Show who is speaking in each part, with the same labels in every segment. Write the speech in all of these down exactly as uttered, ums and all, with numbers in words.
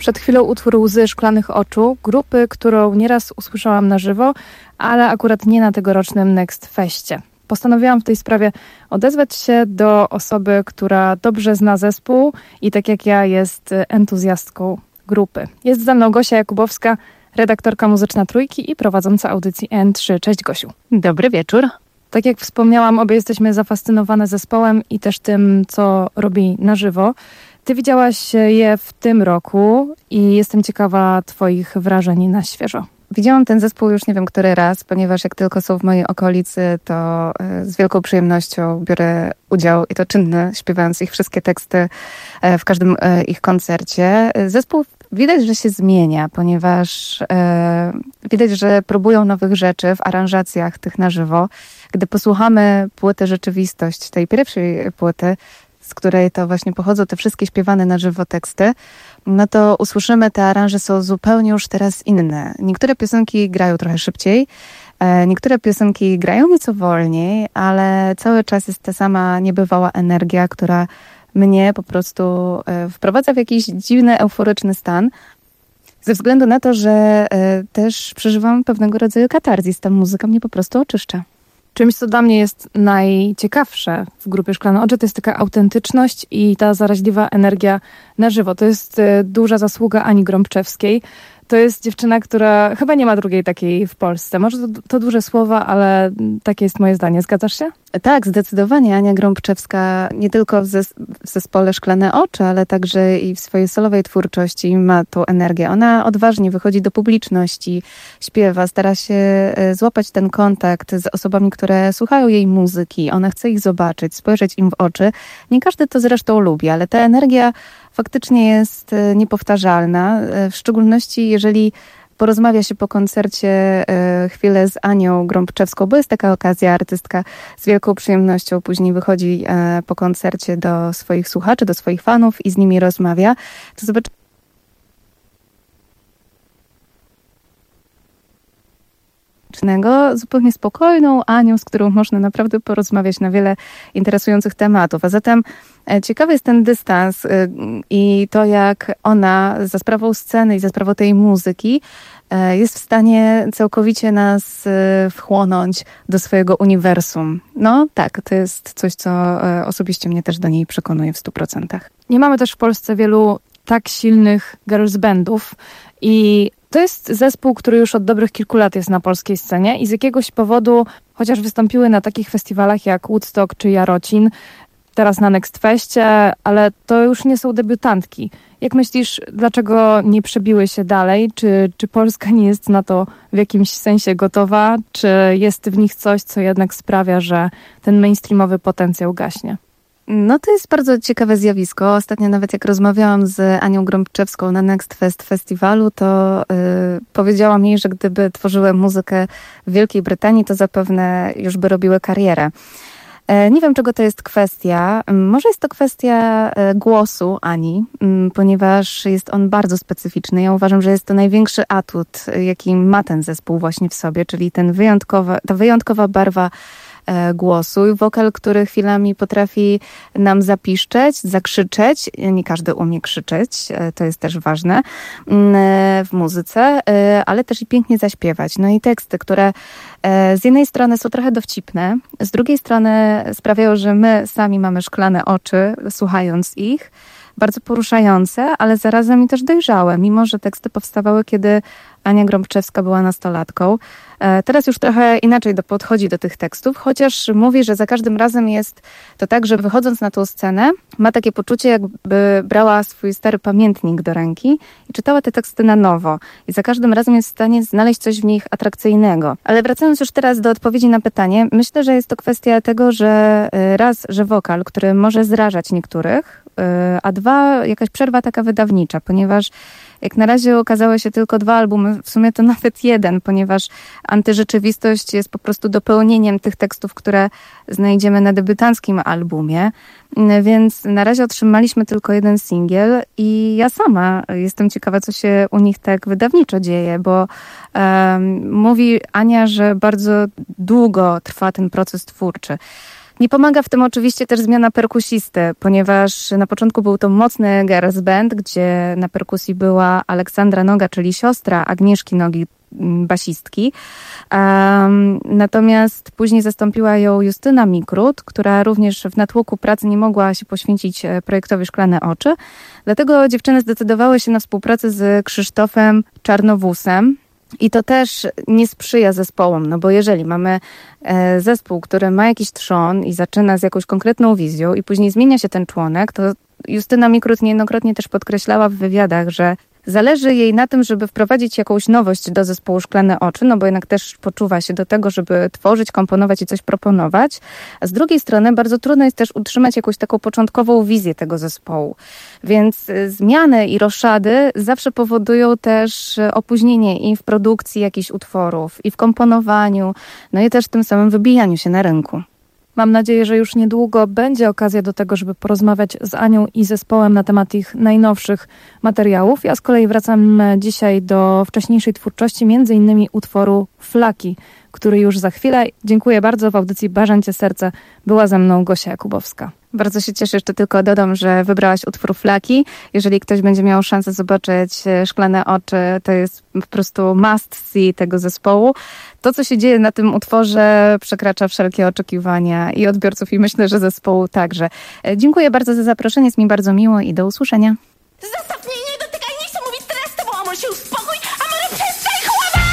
Speaker 1: Przed chwilą utwór Łzy szklanych oczu, grupy, którą nieraz usłyszałam na żywo, ale akurat nie na tegorocznym Next Feście. Postanowiłam w tej sprawie odezwać się do osoby, która dobrze zna zespół i tak jak ja jest entuzjastką grupy. Jest ze mną Gosia Jakubowska, redaktorka muzyczna Trójki i prowadząca audycji N trzy. Cześć Gosiu.
Speaker 2: Dobry wieczór.
Speaker 1: Tak jak wspomniałam, obie jesteśmy zafascynowane zespołem i też tym, co robi na żywo. Ty widziałaś je w tym roku i jestem ciekawa twoich wrażeń na świeżo.
Speaker 2: Widziałam ten zespół już nie wiem który raz, ponieważ jak tylko są w mojej okolicy, to z wielką przyjemnością biorę udział i to czynny, śpiewając ich wszystkie teksty w każdym ich koncercie. Zespół widać, że się zmienia, ponieważ e, widać, że próbują nowych rzeczy w aranżacjach tych na żywo. Gdy posłuchamy płyty Rzeczywistość, tej pierwszej płyty, z której to właśnie pochodzą te wszystkie śpiewane na żywo teksty, no to usłyszymy, te aranże są zupełnie już teraz inne. Niektóre piosenki grają trochę szybciej, e, niektóre piosenki grają nieco wolniej, ale cały czas jest ta sama niebywała energia, która mnie po prostu e, wprowadza w jakiś dziwny, euforyczny stan. Ze względu na to, że e, też przeżywam pewnego rodzaju katarzis. Ta muzyka mnie po prostu oczyszcza.
Speaker 1: Czymś, co dla mnie jest najciekawsze w grupie Szklane Oczy, to jest taka autentyczność i ta zaraźliwa energia na żywo. To jest duża zasługa Ani Grąbczewskiej. To jest dziewczyna, która chyba nie ma drugiej takiej w Polsce. Może to, to duże słowa, ale takie jest moje zdanie. Zgadzasz się?
Speaker 2: Tak, zdecydowanie. Ania Grąbczewska nie tylko w, zes- w zespole Szklane Oczy, ale także i w swojej solowej twórczości ma tą energię. Ona odważnie wychodzi do publiczności, śpiewa, stara się złapać ten kontakt z osobami, które słuchają jej muzyki. Ona chce ich zobaczyć, spojrzeć im w oczy. Nie każdy to zresztą lubi, ale ta energia faktycznie jest niepowtarzalna, w szczególności jeżeli porozmawia się po koncercie e, chwilę z Anią Grąbczewską, bo jest taka okazja, artystka z wielką przyjemnością później wychodzi e, po koncercie do swoich słuchaczy, do swoich fanów i z nimi rozmawia. To zobacz, zupełnie spokojną Anią, z którą można naprawdę porozmawiać na wiele interesujących tematów. A zatem ciekawy jest ten dystans i to, jak ona za sprawą sceny i za sprawą tej muzyki jest w stanie całkowicie nas wchłonąć do swojego uniwersum. No tak, to jest coś, co osobiście mnie też do niej przekonuje w stu procentach.
Speaker 1: Nie mamy też w Polsce wielu tak silnych girls bandów i to jest zespół, który już od dobrych kilku lat jest na polskiej scenie i z jakiegoś powodu, chociaż wystąpiły na takich festiwalach jak Woodstock czy Jarocin, teraz na Next Feście, ale to już nie są debiutantki. Jak myślisz, dlaczego nie przebiły się dalej? Czy, czy Polska nie jest na to w jakimś sensie gotowa? Czy jest w nich coś, co jednak sprawia, że ten mainstreamowy potencjał gaśnie?
Speaker 2: No to jest bardzo ciekawe zjawisko. Ostatnio nawet jak rozmawiałam z Anią Grąbczewską na Next Fest festiwalu, to yy, powiedziałam jej, że gdyby wytworzyły muzykę w Wielkiej Brytanii, to zapewne już by robiły karierę. E, nie wiem, czego to jest kwestia. Może jest to kwestia e, głosu Ani, m, ponieważ jest on bardzo specyficzny. Ja uważam, że jest to największy atut, jaki ma ten zespół właśnie w sobie, czyli ten wyjątkowa, ta wyjątkowa barwa głosu i wokal, który chwilami potrafi nam zapiszczeć, zakrzyczeć. Nie każdy umie krzyczeć, to jest też ważne w muzyce, ale też i pięknie zaśpiewać. No i teksty, które z jednej strony są trochę dowcipne, z drugiej strony sprawiają, że my sami mamy szklane oczy, słuchając ich. Bardzo poruszające, ale zarazem i też dojrzałe, mimo że teksty powstawały, kiedy Ania Grąbczewska była nastolatką. Teraz już trochę inaczej do, podchodzi do tych tekstów, chociaż mówi, że za każdym razem jest to tak, że wychodząc na tą scenę, ma takie poczucie, jakby brała swój stary pamiętnik do ręki i czytała te teksty na nowo. I za każdym razem jest w stanie znaleźć coś w nich atrakcyjnego. Ale wracając już teraz do odpowiedzi na pytanie, myślę, że jest to kwestia tego, że raz, że wokal, który może zrażać niektórych, a dwa, jakaś przerwa taka wydawnicza, ponieważ jak na razie okazały się tylko dwa albumy, w sumie to nawet jeden, ponieważ Antyrzeczywistość jest po prostu dopełnieniem tych tekstów, które znajdziemy na debiutanckim albumie, więc na razie otrzymaliśmy tylko jeden singiel i ja sama jestem ciekawa, co się u nich tak wydawniczo dzieje, bo um, mówi Ania, że bardzo długo trwa ten proces twórczy. Nie pomaga w tym oczywiście też zmiana perkusisty, ponieważ na początku był to mocny garage band, gdzie na perkusji była Aleksandra Noga, czyli siostra Agnieszki Nogi, basistki. Um, natomiast później zastąpiła ją Justyna Mikrut, która również w natłoku pracy nie mogła się poświęcić projektowi Szklane Oczy. Dlatego dziewczyny zdecydowały się na współpracę z Krzysztofem Czarnowusem. I to też nie sprzyja zespołom, no bo jeżeli mamy e, zespół, który ma jakiś trzon i zaczyna z jakąś konkretną wizją i później zmienia się ten członek, to Justyna Mikrut niejednokrotnie też podkreślała w wywiadach, że zależy jej na tym, żeby wprowadzić jakąś nowość do zespołu Szklane Oczy, no bo jednak też poczuwa się do tego, żeby tworzyć, komponować i coś proponować. A z drugiej strony bardzo trudno jest też utrzymać jakąś taką początkową wizję tego zespołu. Więc zmiany i roszady zawsze powodują też opóźnienie i w produkcji jakichś utworów, i w komponowaniu, no i też tym samym wybijaniu się na rynku.
Speaker 1: Mam nadzieję, że już niedługo będzie okazja do tego, żeby porozmawiać z Anią i zespołem na temat ich najnowszych materiałów. Ja z kolei wracam dzisiaj do wcześniejszej twórczości, między innymi utworu Flaki, który już za chwilę. Dziękuję bardzo. W audycji Barzancie Serce była ze mną Gosia Jakubowska.
Speaker 2: Bardzo się cieszę, jeszcze tylko dodam, że wybrałaś utwór Flaki. Jeżeli ktoś będzie miał szansę zobaczyć Szklane Oczy, to jest po prostu must see tego zespołu. To, co się dzieje na tym utworze, przekracza wszelkie oczekiwania i odbiorców, i myślę, że zespołu także. Dziękuję bardzo za zaproszenie, jest mi bardzo miło i do usłyszenia.
Speaker 3: Zostaw mnie, nie dotykaj, nie chcę mówić teraz z tobą, a może się uspokój, a może przestań chłować!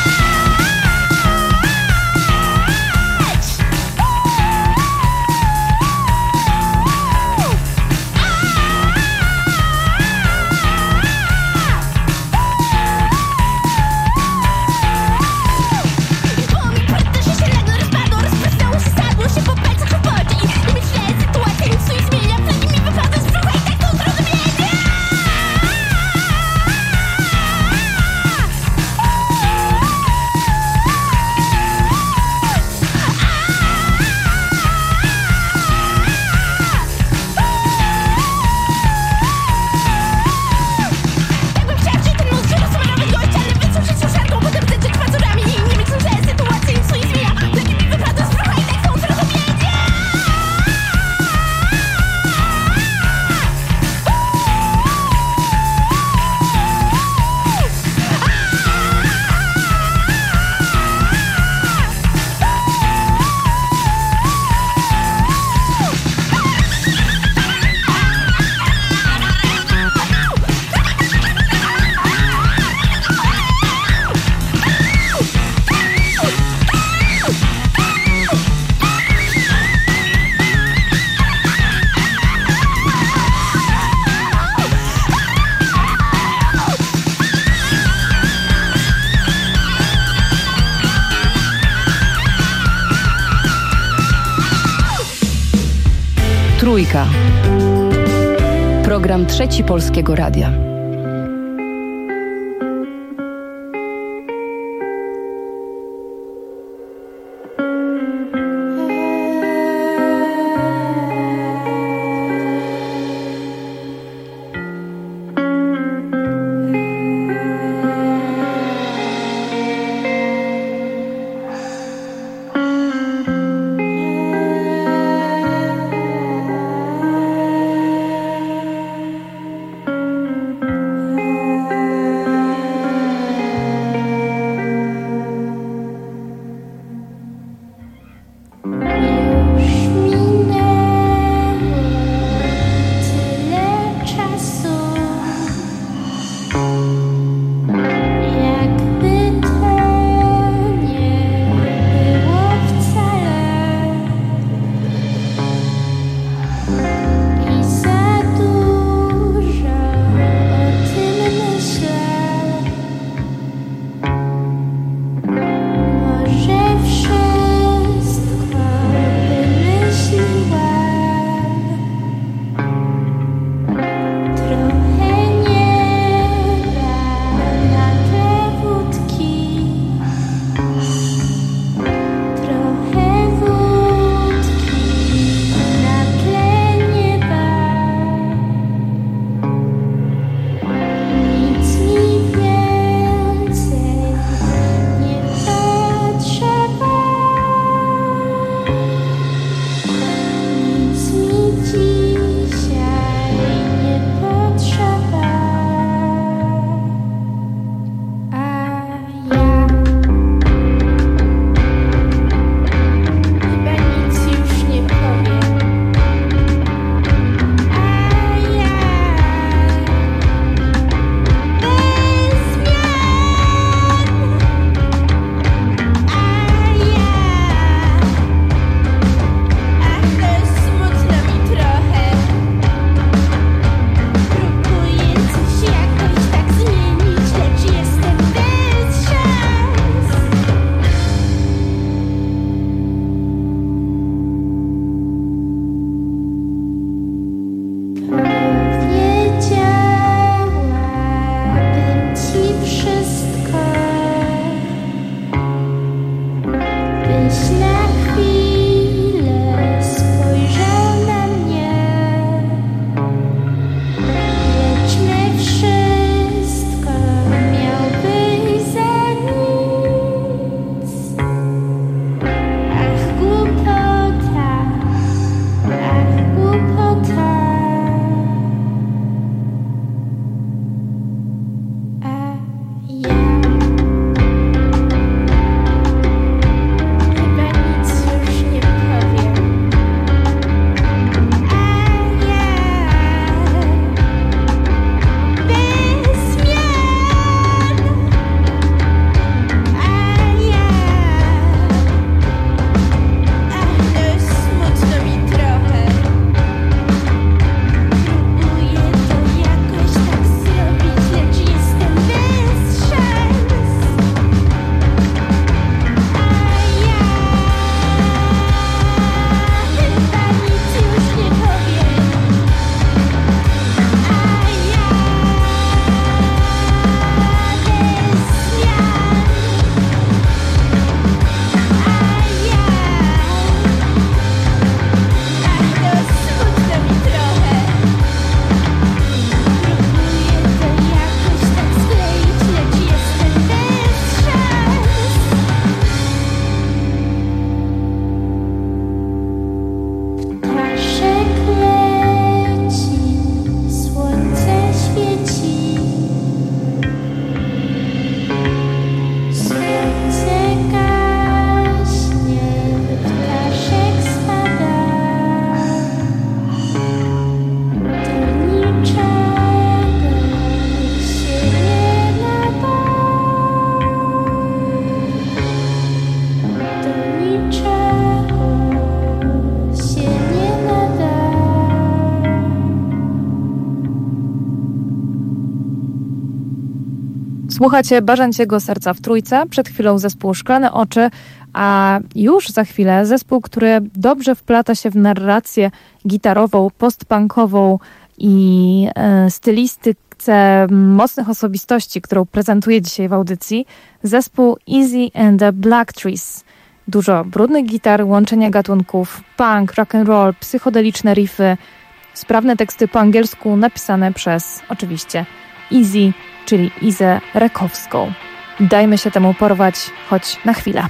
Speaker 3: Było mi płytne, że się nagle rozpadło, rozprysnęło się, sadło się po palcach w oczy i nie myślę, sytuacja nic tu nie zmienia, wtedy mi wypada z brzucha i tak to zrozumienie! Jakbym chciała wziąć ten mózg, żeby sumerowy gość, ale wysuszyć suszarką, potem zedrzeć pazurami i nie myślę, że sytuacja nic tu nie zmienia, wtedy mi wypada z brzucha i tak są zrozumienie!
Speaker 4: Trójka. Program Trzeci Polskiego Radia.
Speaker 1: Słuchacie Barzęciego Serca w Trójce, przed chwilą zespół Szklane Oczy, a już za chwilę zespół, który dobrze wplata się w narrację gitarową, postpunkową i e, stylistyce mocnych osobistości, którą prezentuję dzisiaj w audycji, zespół Easy and the Black Trees. Dużo brudnych gitar, łączenia gatunków, punk, rock and roll, psychodeliczne riffy, sprawne teksty po angielsku napisane przez, oczywiście, Easy, czyli Izę Rekowską. Dajmy się temu porwać, choć na chwilę.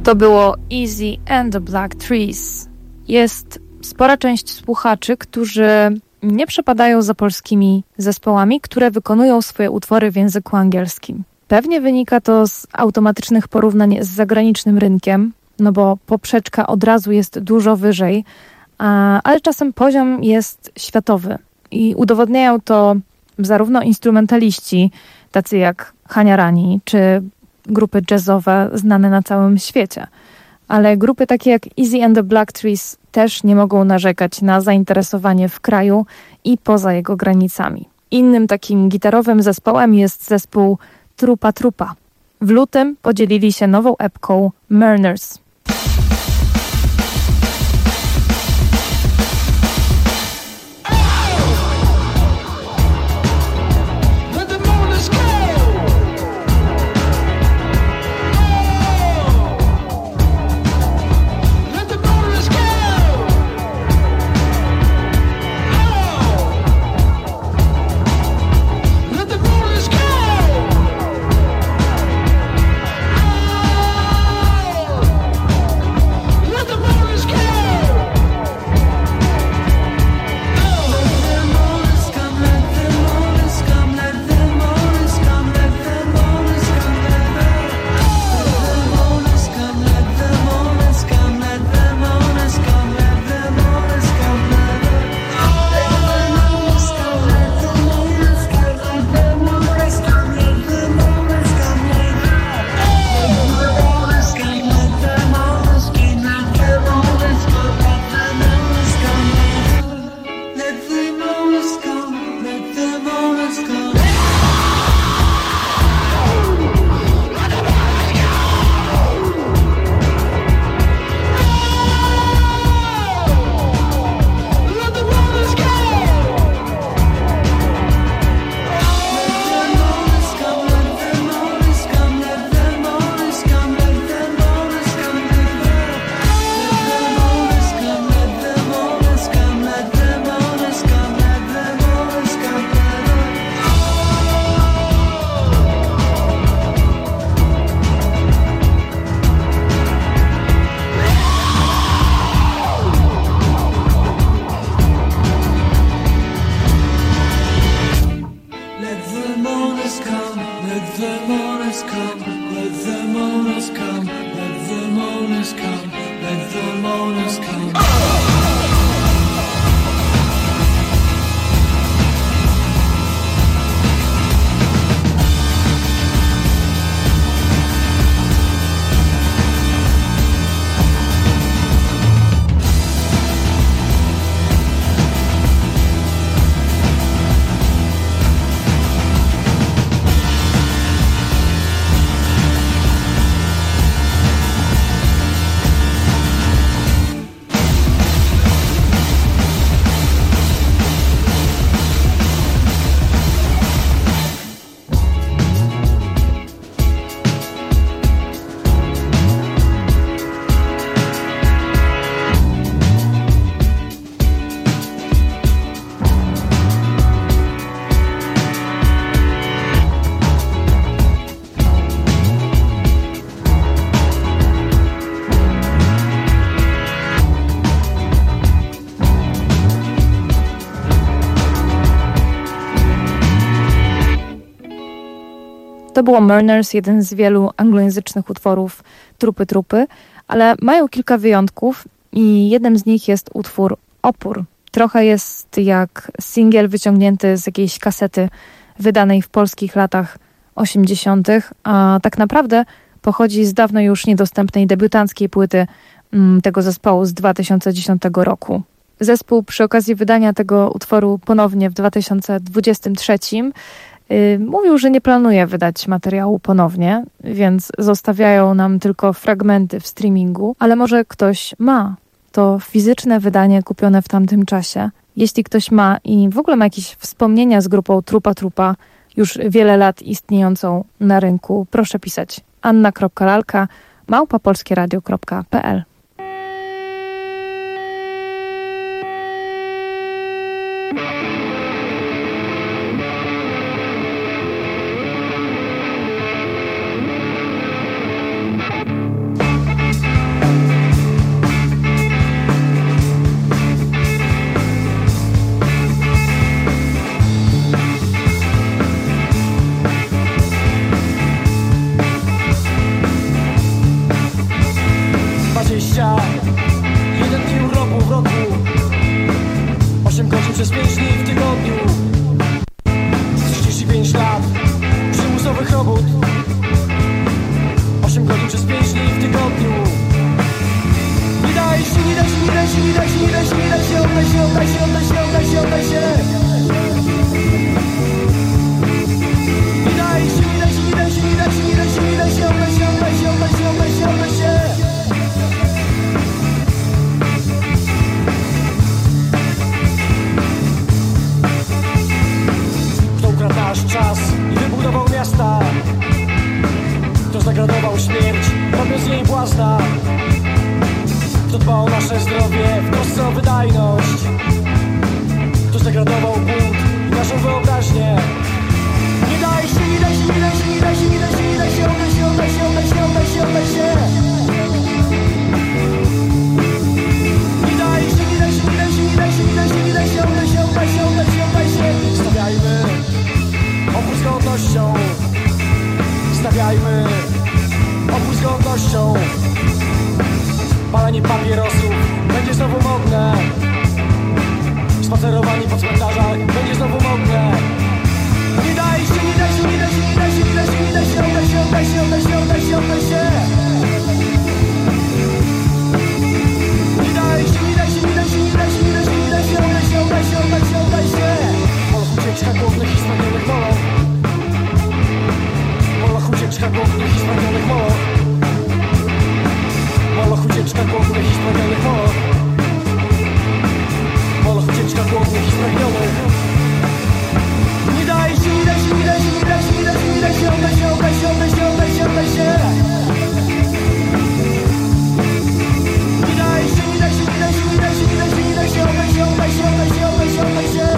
Speaker 1: To było Easy and the Black Trees. Jest spora część słuchaczy, którzy nie przepadają za polskimi zespołami, które wykonują swoje utwory w języku angielskim. Pewnie wynika to z automatycznych porównań z zagranicznym rynkiem, no bo poprzeczka od razu jest dużo wyżej, a, ale czasem poziom jest światowy i udowodniają to zarówno instrumentaliści, tacy jak Hania Rani, czy grupy jazzowe znane na całym świecie. Ale grupy takie jak Easy and the Black Trees też nie mogą narzekać na zainteresowanie w kraju i poza jego granicami. Innym takim gitarowym zespołem jest zespół Trupa Trupa. W lutym podzielili się nową epką Murners. To było Murners, jeden z wielu anglojęzycznych utworów Trupy Trupy, ale mają kilka wyjątków i jednym z nich jest utwór Opór. Trochę jest jak singiel wyciągnięty z jakiejś kasety wydanej w polskich latach osiemdziesiątych, a tak naprawdę pochodzi z dawno już niedostępnej debiutanckiej płyty mm, tego zespołu z dwa tysiące dziesiątego roku. Zespół przy okazji wydania tego utworu ponownie w dwa tysiące dwudziestym trzecim yy, mówił, że nie planuje wydać materiału ponownie, więc zostawiają nam tylko fragmenty w streamingu, ale może ktoś ma to fizyczne wydanie kupione w tamtym czasie. Jeśli ktoś ma i w ogóle ma jakieś wspomnienia z grupą Trupa Trupa, już wiele lat istniejącą na rynku, proszę pisać anna kropka lalka małpa polskieradio kropka p l.
Speaker 5: życia, jeden dni urlopu w roku, osiem godzin przez pięć dni w tygodniu, trzydzieści pięć lat przymusowych robót, osiem godzin przez pięć dni w tygodniu. Nie daj się, nie daj się, nie daj się, nie daj się, nie daj się, nie daj się, oddaj się, oddaj się, oddaj się, oddaj się, oddaj się. Nie daj się, nie daj się, nie daj się, nie daj się, nie daj się, nie daj się, oddaj się, oddaj się, oddaj się, oddaj się, oddaj się. Kto ukradł nasz czas i wybudował miasta? Kto zagradował śmierć, robiąc jej błazna? Kto dba o nasze zdrowie w trosce o wydajność? Kto zagradował głód i naszą wyobraźnię? Nie daj się, nie daj się, nie daj się, nie daj się, nie daj się, nie daj się, oddaj się, oddaj się, oddaj się, oddaj się, oddaj się. Nie daj się, nie daj się, nie daj się, nie daj się, nie daj się, nie daj się, oddaj się, oddaj się, oddaj się, oddaj się. Stawiajmy opór z godnością. Stawiajmy opór z godnością. Palenie papierosów będzie znowu modne. Spacerowanie po cmentarzach będzie znowu modne. Nie daj się, nie daj się, nie daj się, nie daj się, nie daj się, nie daj się, oddaj się, oddaj się, oddaj się, oddaj się, oddaj się. Nie daj się, nie daj się, nie daj się, nie daj się, nie daj się, nie daj się, oddaj się, oddaj się, oddaj się, oddaj się. Moloch ucieczka głównych i spragnionych moloch. Moloch ucieczka głównych i spragnionych moloch. Moloch ucieczka głodnych i spragnionych moloch. Moloch ucieczka głodnych i spragnionych. Nie daj się, nie daj się, nie daj się, nie daj się, nie daj się, nie daj się, oddaj się, oddaj się, oddaj się, oddaj się, oddaj się. Nie daj się, nie daj się, nie daj się, nie daj się, nie daj się, nie daj się, oddaj się, oddaj się, oddaj się, oddaj się, oddaj się.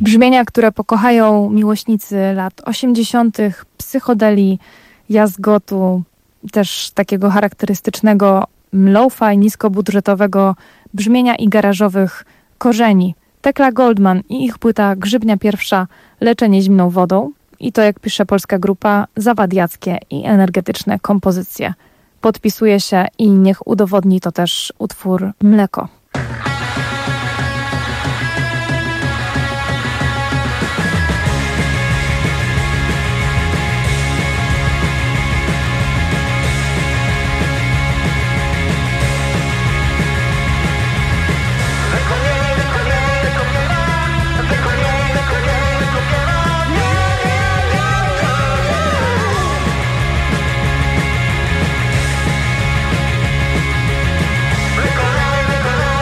Speaker 1: Brzmienia, które pokochają miłośnicy lat osiemdziesiątych, psychodeli, jazgotu, też takiego charakterystycznego lo-fi, niskobudżetowego brzmienia i garażowych korzeni. Tekla Goldman i ich płyta Grzybnia pierwsza, Leczenie zimną wodą. I to, jak pisze polska grupa, zawadiackie i energetyczne kompozycje. Podpisuje się i niech udowodni to też utwór Mleko.
Speaker 6: Wykonaj, wykonaj.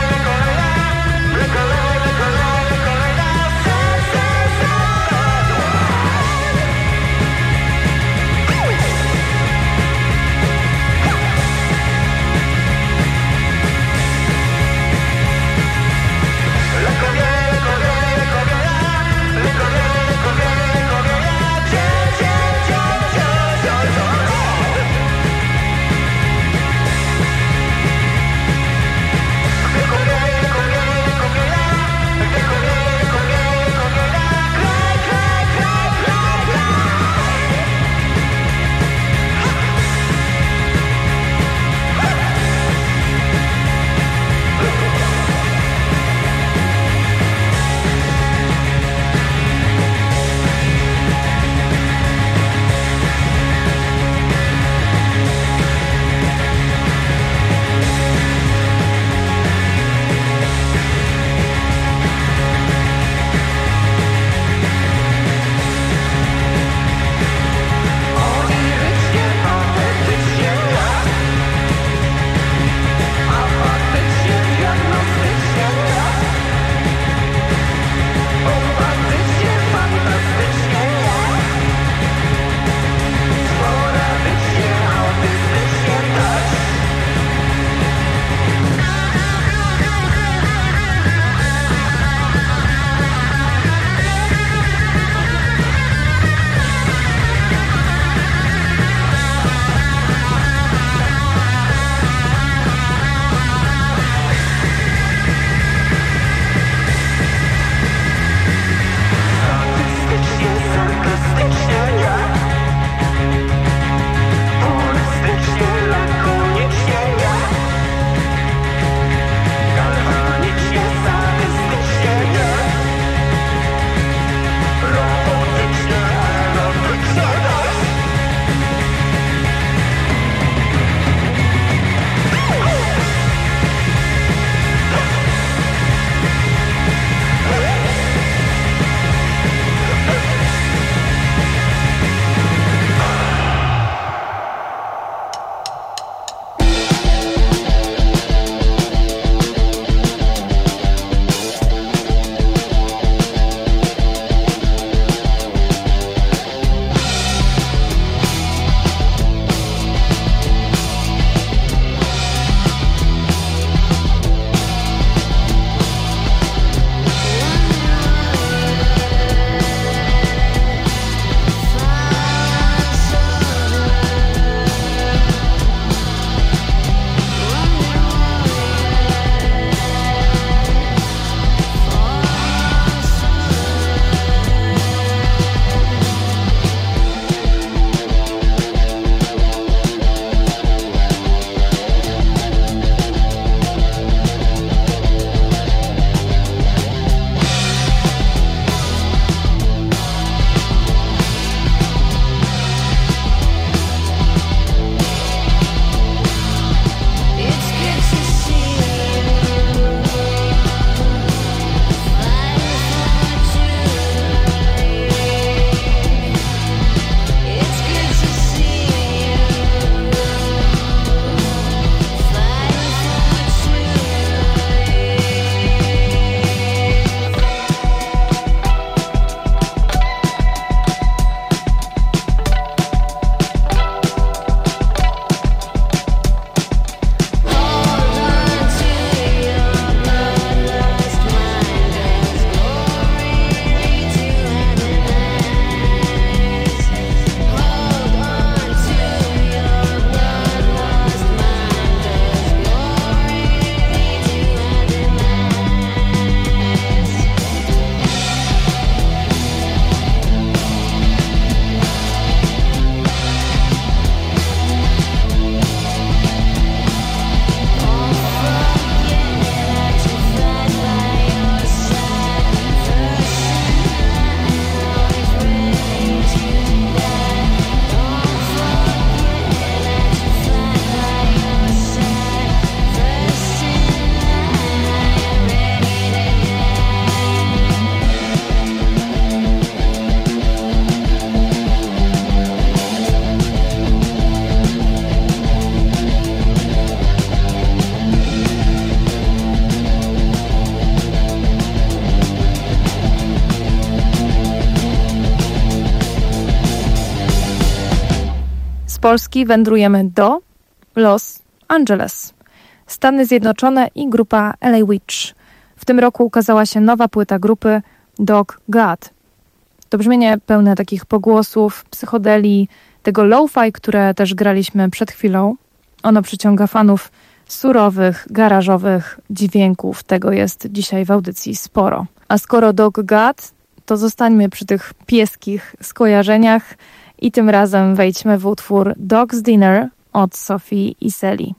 Speaker 1: Polski wędrujemy do Los Angeles, Stany Zjednoczone i grupa L A Witch. W tym roku ukazała się nowa płyta grupy Dog God. To brzmienie pełne takich pogłosów, psychodelii, tego lo-fi, które też graliśmy przed chwilą. Ono przyciąga fanów surowych, garażowych dźwięków. Tego jest dzisiaj w audycji sporo. A skoro Dog God, to zostańmy przy tych pieskich skojarzeniach i tym razem wejdźmy w utwór Dog's Dinner od Sophie i Sally.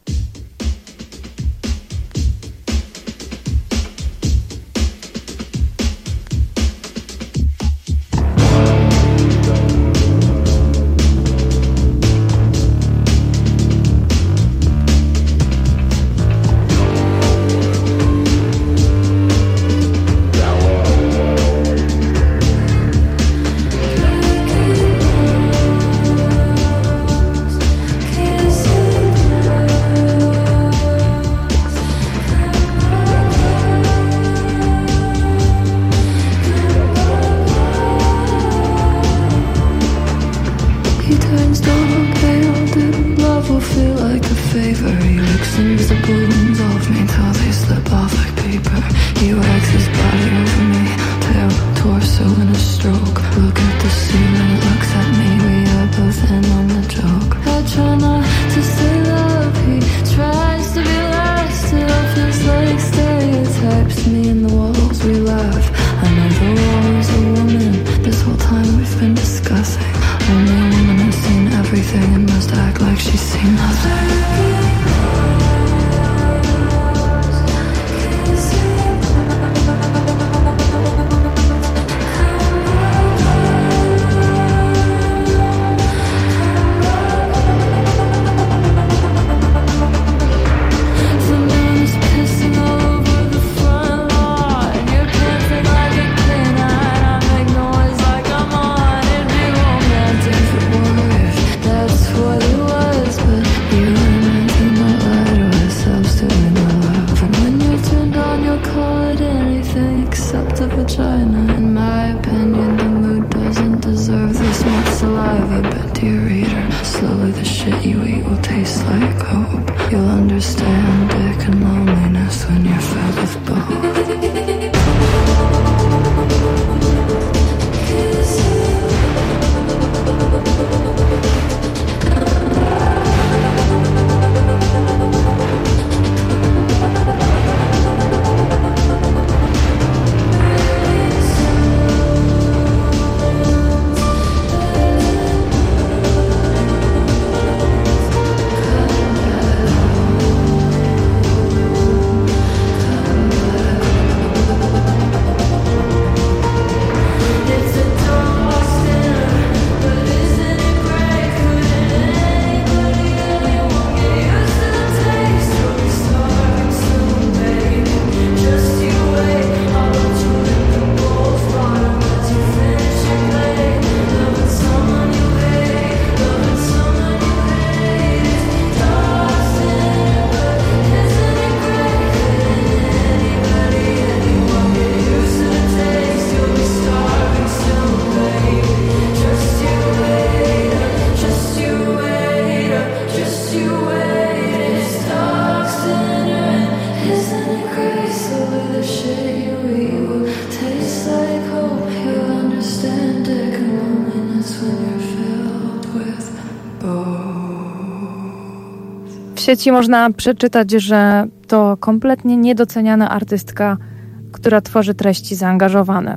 Speaker 1: W sieci można przeczytać, że to kompletnie niedoceniana artystka, która tworzy treści zaangażowane.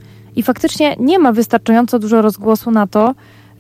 Speaker 1: I faktycznie nie ma wystarczająco dużo rozgłosu na to,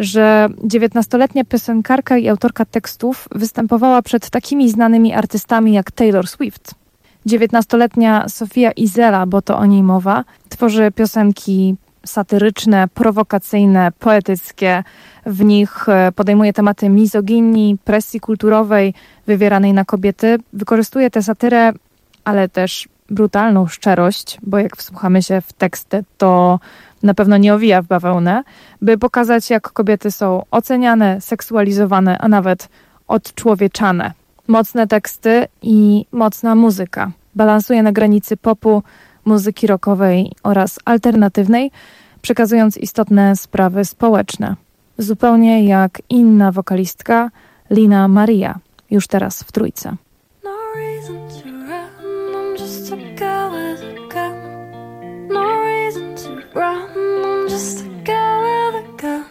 Speaker 1: że dziewiętnastoletnia piosenkarka i autorka tekstów występowała przed takimi znanymi artystami jak Taylor Swift. dziewiętnastoletnia Sofia Izela, bo to o niej mowa, tworzy piosenki satyryczne, prowokacyjne, poetyckie. W nich podejmuje tematy mizoginii, presji kulturowej wywieranej na kobiety. Wykorzystuje tę satyrę, ale też brutalną szczerość, bo jak wsłuchamy się w teksty, to na pewno nie owija w bawełnę, by pokazać, jak kobiety są oceniane, seksualizowane, a nawet odczłowieczane. Mocne teksty i mocna muzyka. Balansuje na granicy popu, muzyki rockowej oraz alternatywnej, przekazując istotne sprawy społeczne. zupełnie jak inna wokalistka Lina Maria, już teraz w Trójce.
Speaker 3: No reason to run, I'm just a girl with a gun. No reason to run, I'm just a girl with a gun.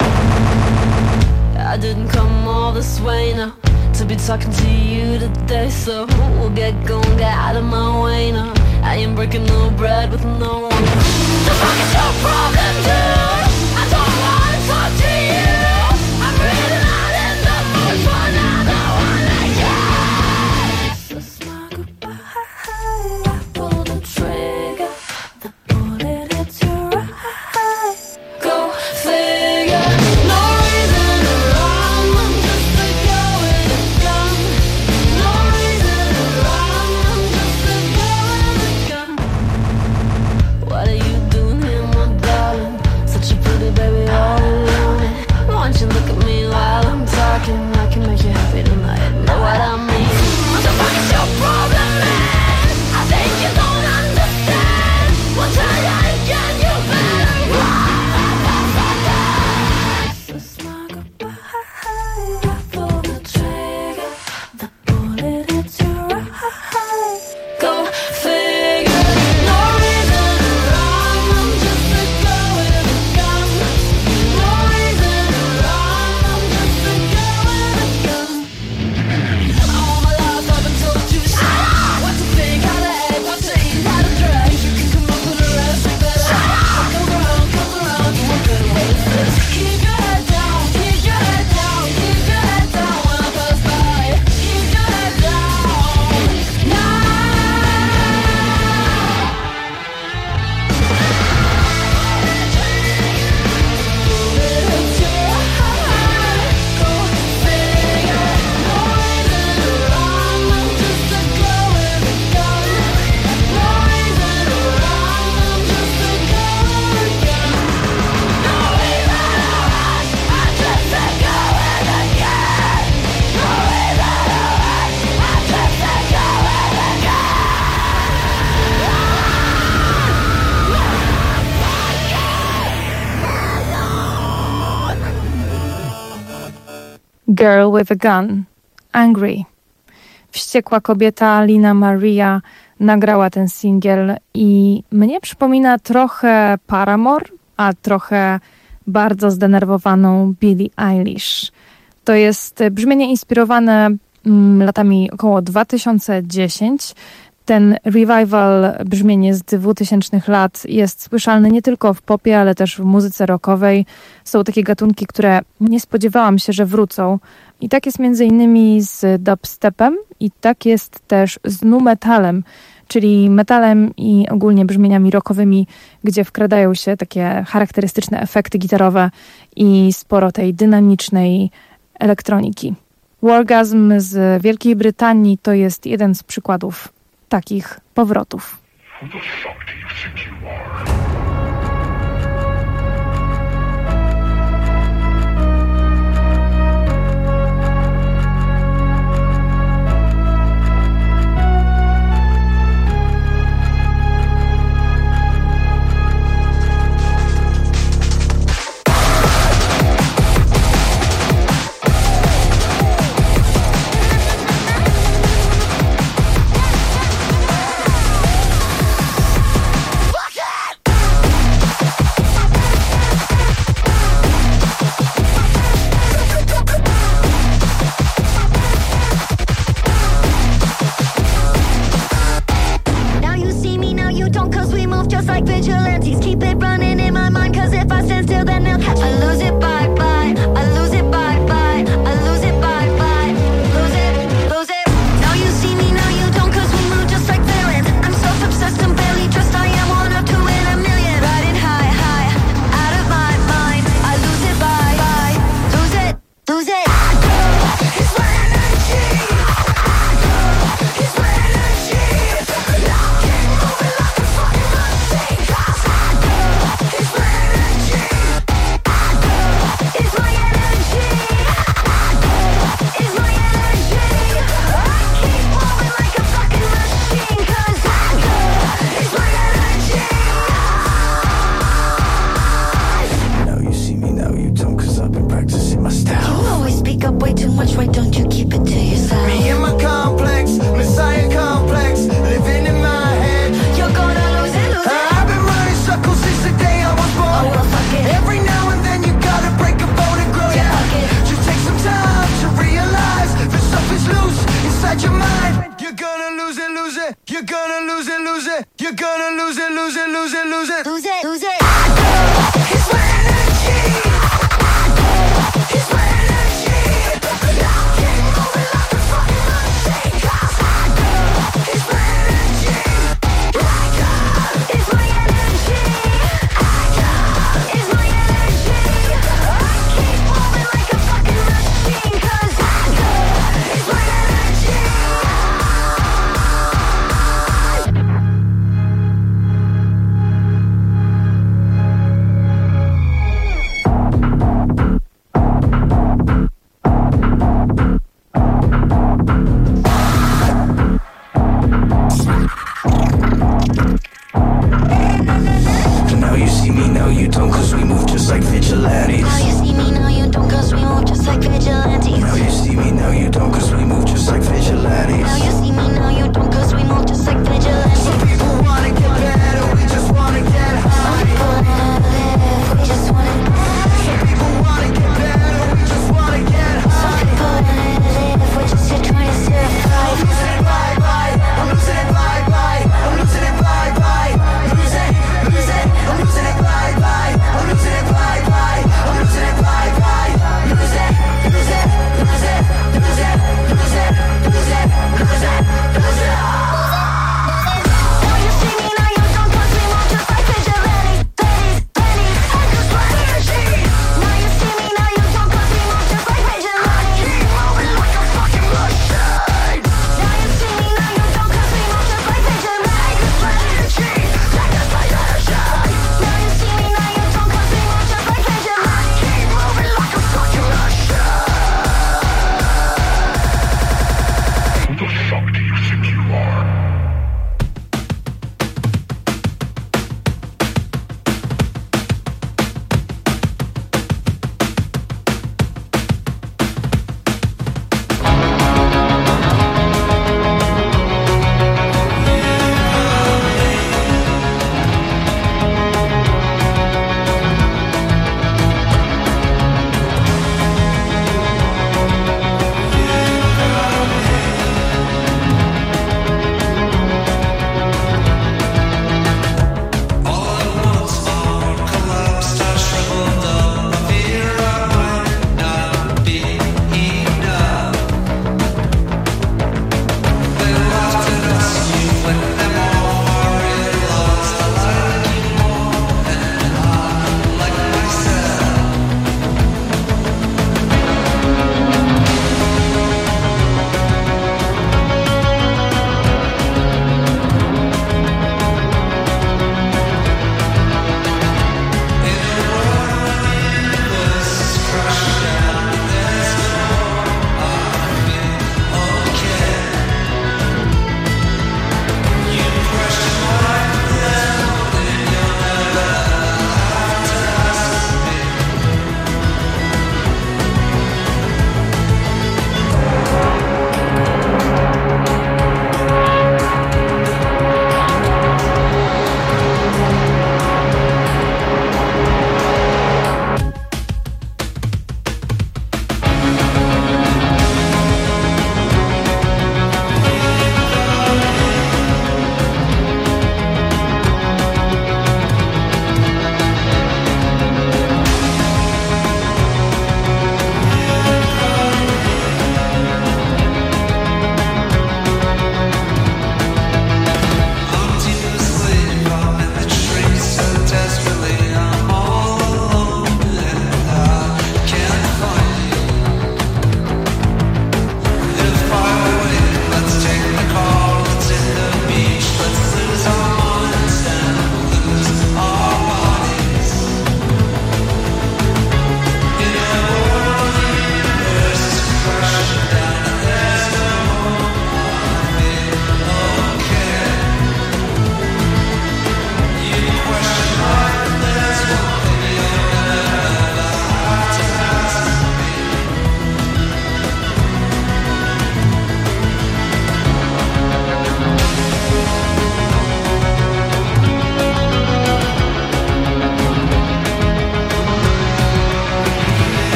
Speaker 3: I didn't come all this way now to be talking to you today, so we'll get going, get out of my way now. I ain't breaking no bread with no one. The fuck is your problem, dude? I don't wanna talk to you. I'm really not in the mood for another one like you. So smile goodbye. I pull the trigger, the bullet hits your right. Go figure. No reason to run, I'm just a girl with a gun. No reason to run, I'm just a girl with a gun. What are you doing here, my darling? Such a pretty baby all alone. Why don't you look at me while I'm talking? I can make you happy tonight, know what I mean? What the fuck is your problem, man? I think you don't understand. We'll try that again, you better run. So smile goodbye. I pull the trigger, the bullet hits your right. Go figure. No reason to run, I'm just a girl with a gun. No reason to run, I'm just a girl with a gun. All my life I've been told to shut up. What to think, how to act, what to eat, how to dress. You can come up with the rest, you better shut up. Come around, come around, you won't get away with this. Keep your head down, keep your head down, keep your head down when I pass by. Keep your head down, now.
Speaker 1: Girl with a Gun, Angry. Wściekła kobieta Lina Maria nagrała ten singiel i mnie przypomina trochę Paramore, a trochę bardzo zdenerwowaną Billie Eilish. To jest brzmienie inspirowane mm, latami około dwa tysiące dziesiąt. Ten revival brzmienie z dwutysięcznych lat jest słyszalny nie tylko w popie, ale też w muzyce rockowej. Są takie gatunki, które nie spodziewałam się, że wrócą. I tak jest między innymi z dubstepem i tak jest też z nu metalem, czyli metalem i ogólnie brzmieniami rockowymi, gdzie wkradają się takie charakterystyczne efekty gitarowe i sporo tej dynamicznej elektroniki. Wargasm z Wielkiej Brytanii to jest jeden z przykładów takich powrotów.
Speaker 3: He's
Speaker 6: You're gonna lose it, lose it. You're gonna lose it, lose it, lose it, lose it.
Speaker 3: Lose it, lose it. I go, it's my energy. I go, it's my energy. I keep moving like a fucking machine. 'Cause I go, it's my energy. I go, it's my energy. I go, it's my energy. I keep moving like a fucking machine. 'Cause I go, it's my energy.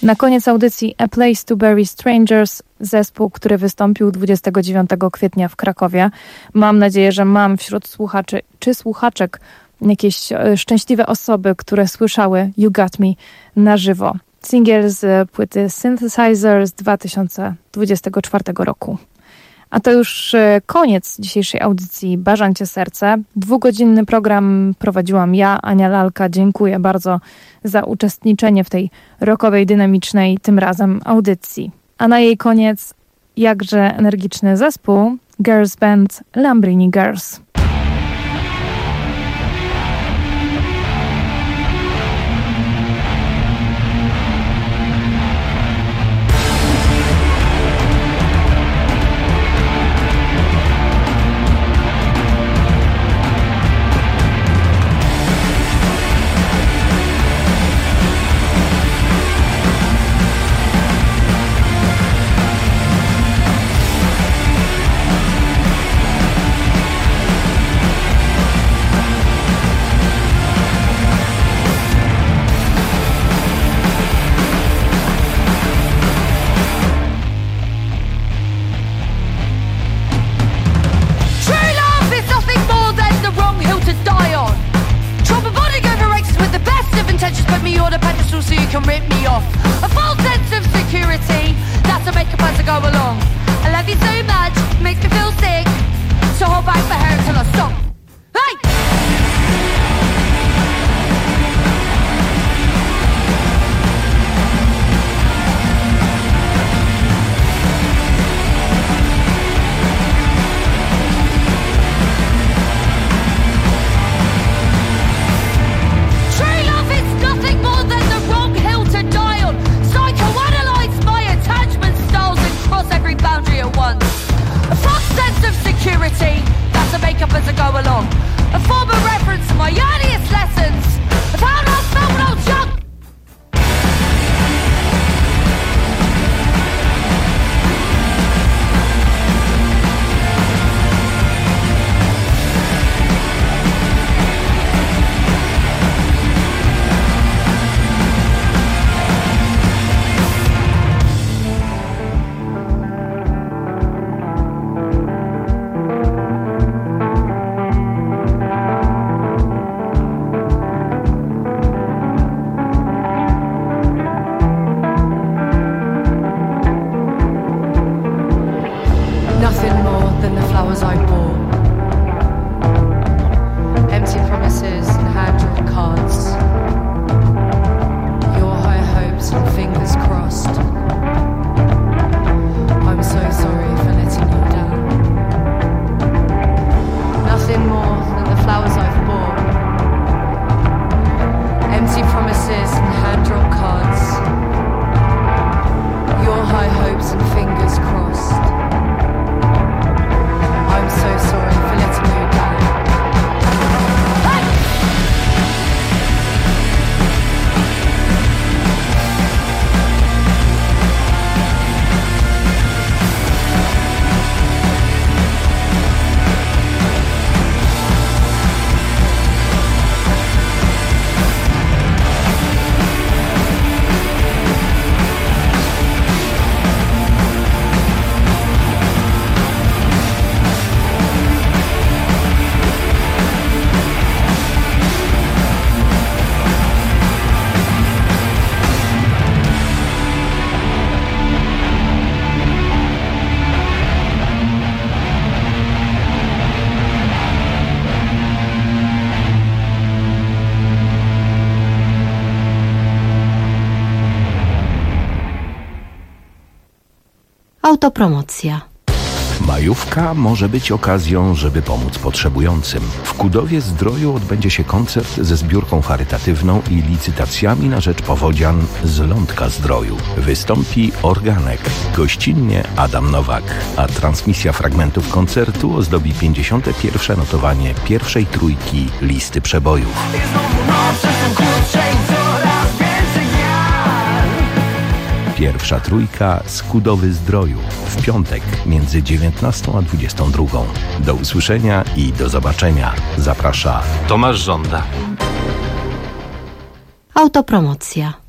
Speaker 1: Na koniec audycji A Place to Bury Strangers, zespół, który wystąpił dwudziestego dziewiątego kwietnia w Krakowie. Mam nadzieję, że mam wśród słuchaczy czy słuchaczek jakieś szczęśliwe osoby, które słyszały You Got Me na żywo. Singiel z płyty Synthesizer z dwa tysiące dwudziestego czwartego roku. A to już koniec dzisiejszej audycji Barzancie Serce. Dwugodzinny program prowadziłam ja, Ania Lalka. Dziękuję bardzo za uczestniczenie w tej rockowej, dynamicznej tym razem audycji. A na jej koniec jakże energiczny zespół Girls Band Lambrini Girls.
Speaker 7: Autopromocja.
Speaker 8: Majówka może być okazją, żeby pomóc potrzebującym. W Kudowie Zdroju odbędzie się koncert ze zbiórką charytatywną i licytacjami na rzecz powodzian z Lądka Zdroju. Wystąpi Organek, gościnnie Adam Nowak, a transmisja fragmentów koncertu ozdobi pięćdziesiąte pierwsze notowanie pierwszej trójki listy przebojów. Pierwsza trójka z Kudowy Zdroju w piątek między dziewiętnastą a dwudziestą drugą. Do usłyszenia i do zobaczenia. Zaprasza Tomasz Żąda.
Speaker 7: Autopromocja.